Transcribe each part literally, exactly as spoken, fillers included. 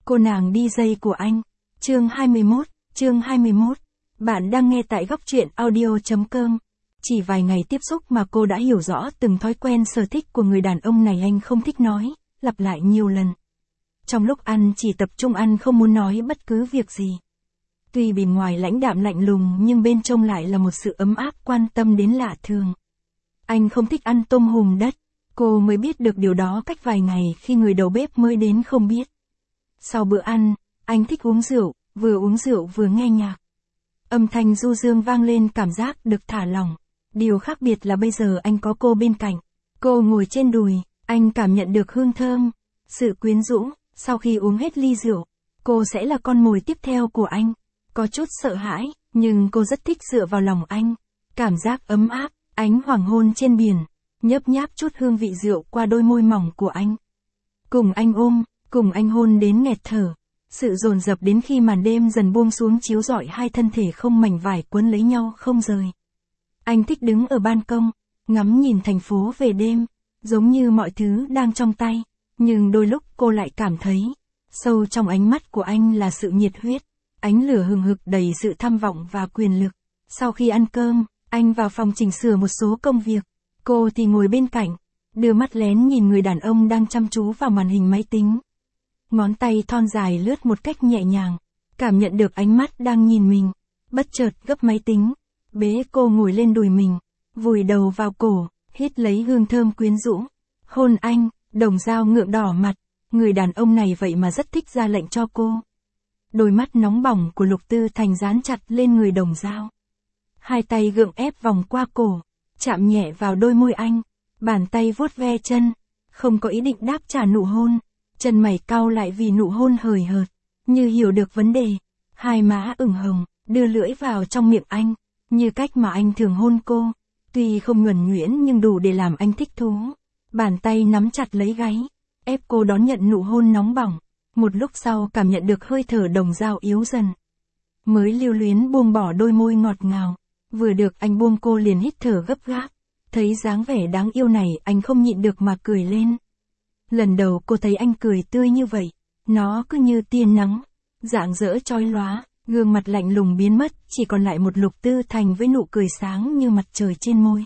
Cô nàng đi dây của anh. Chương hai mươi mốt, chương hai mươi mốt. Bạn đang nghe tại góc truyện audio.com. Chỉ vài ngày tiếp xúc mà cô đã hiểu rõ từng thói quen sở thích của người đàn ông này. Anh không thích nói, lặp lại nhiều lần. Trong lúc ăn chỉ tập trung ăn, không muốn nói bất cứ việc gì. Tuy bề ngoài lãnh đạm lạnh lùng nhưng bên trong lại là một sự ấm áp quan tâm đến lạ thường. Anh không thích ăn tôm hùm đất. Cô mới biết được điều đó cách vài ngày khi người đầu bếp mới đến không biết. Sau bữa ăn, anh thích uống rượu, vừa uống rượu vừa nghe nhạc. Âm thanh du dương vang lên, cảm giác được thả lỏng. Điều khác biệt là bây giờ anh có cô bên cạnh. Cô ngồi trên đùi, anh cảm nhận được hương thơm, sự quyến rũ. Sau khi uống hết ly rượu, cô sẽ là con mồi tiếp theo của anh. Có chút sợ hãi, nhưng cô rất thích dựa vào lòng anh. Cảm giác ấm áp, ánh hoàng hôn trên biển, nhấp nháp chút hương vị rượu qua đôi môi mỏng của anh. Cùng anh ôm, cùng anh hôn đến nghẹt thở. Sự dồn dập đến khi màn đêm dần buông xuống chiếu rọi hai thân thể không mảnh vải quấn lấy nhau không rời. Anh thích đứng ở ban công, ngắm nhìn thành phố về đêm, giống như mọi thứ đang trong tay. Nhưng đôi lúc cô lại cảm thấy, sâu trong ánh mắt của anh là sự nhiệt huyết, ánh lửa hừng hực đầy sự tham vọng và quyền lực. Sau khi ăn cơm, anh vào phòng chỉnh sửa một số công việc. Cô thì ngồi bên cạnh, đưa mắt lén nhìn người đàn ông đang chăm chú vào màn hình máy tính. Ngón tay thon dài lướt một cách nhẹ nhàng, cảm nhận được ánh mắt đang nhìn mình. Bất chợt gấp máy tính, bế cô ngồi lên đùi mình, vùi đầu vào cổ, hít lấy hương thơm quyến rũ. Hôn anh. Đồng Dao ngượng đỏ mặt, người đàn ông này vậy mà rất thích ra lệnh cho cô. Đôi mắt nóng bỏng của Lục Tư Thành dán chặt lên người Đồng Dao. Hai tay gượng ép vòng qua cổ, chạm nhẹ vào đôi môi anh, bàn tay vuốt ve chân, không có ý định đáp trả nụ hôn. Chân mày cau lại vì nụ hôn hời hợt, như hiểu được vấn đề. Hai má ửng hồng, đưa lưỡi vào trong miệng anh, như cách mà anh thường hôn cô. Tuy không nhuần nhuyễn nhưng đủ để làm anh thích thú. Bàn tay nắm chặt lấy gáy, ép cô đón nhận nụ hôn nóng bỏng. Một lúc sau cảm nhận được hơi thở Đồng Dao yếu dần. Mới lưu luyến buông bỏ đôi môi ngọt ngào. Vừa được anh buông cô liền hít thở gấp gáp. Thấy dáng vẻ đáng yêu này anh không nhịn được mà cười lên. Lần đầu cô thấy anh cười tươi như vậy. Nó cứ như tia nắng, rạng rỡ chói lóa. Gương mặt lạnh lùng biến mất, chỉ còn lại một Lục Tư Thành với nụ cười sáng như mặt trời trên môi.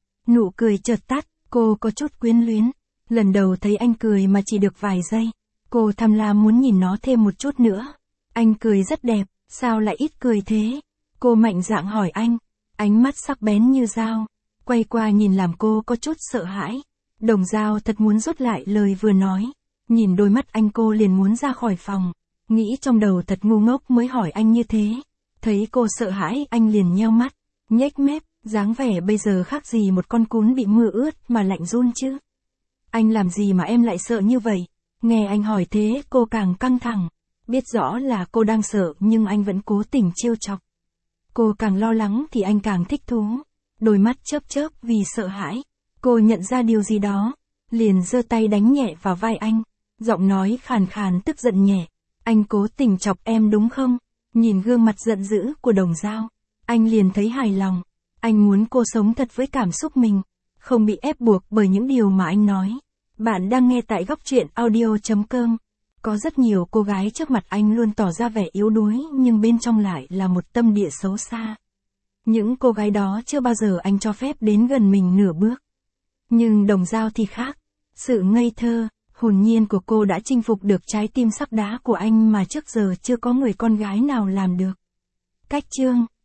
Nụ cười chợt tắt. Cô có chút quyến luyến. Lần đầu thấy anh cười mà chỉ được vài giây. Cô tham lam muốn nhìn nó thêm một chút nữa. Anh cười rất đẹp, sao lại ít cười thế? Cô mạnh dạn hỏi anh. Ánh mắt sắc bén như dao. Quay qua nhìn làm cô có chút sợ hãi. Đồng Dao thật muốn rút lại lời vừa nói. Nhìn đôi mắt anh cô liền muốn ra khỏi phòng. Nghĩ trong đầu thật ngu ngốc mới hỏi anh như thế. Thấy cô sợ hãi anh liền nheo mắt, nhếch mép. Dáng vẻ bây giờ khác gì một con cún bị mưa ướt mà lạnh run chứ. Anh làm gì mà em lại sợ như vậy? Nghe anh hỏi thế cô càng căng thẳng. Biết rõ là cô đang sợ nhưng anh vẫn cố tình trêu chọc. Cô càng lo lắng thì anh càng thích thú. Đôi mắt chớp chớp vì sợ hãi. Cô nhận ra điều gì đó. Liền giơ tay đánh nhẹ vào vai anh. Giọng nói khàn khàn tức giận nhẹ. Anh cố tình chọc em đúng không? Nhìn gương mặt giận dữ của Đồng Dao, anh liền thấy hài lòng. Anh muốn cô sống thật với cảm xúc mình, không bị ép buộc bởi những điều mà anh nói. Bạn đang nghe tại góc truyện audio.com. Có rất nhiều cô gái trước mặt anh luôn tỏ ra vẻ yếu đuối nhưng bên trong lại là một tâm địa xấu xa. Những cô gái đó chưa bao giờ anh cho phép đến gần mình nửa bước. Nhưng Đồng Dao thì khác. Sự ngây thơ, hồn nhiên của cô đã chinh phục được trái tim sắt đá của anh mà trước giờ chưa có người con gái nào làm được. Cách chương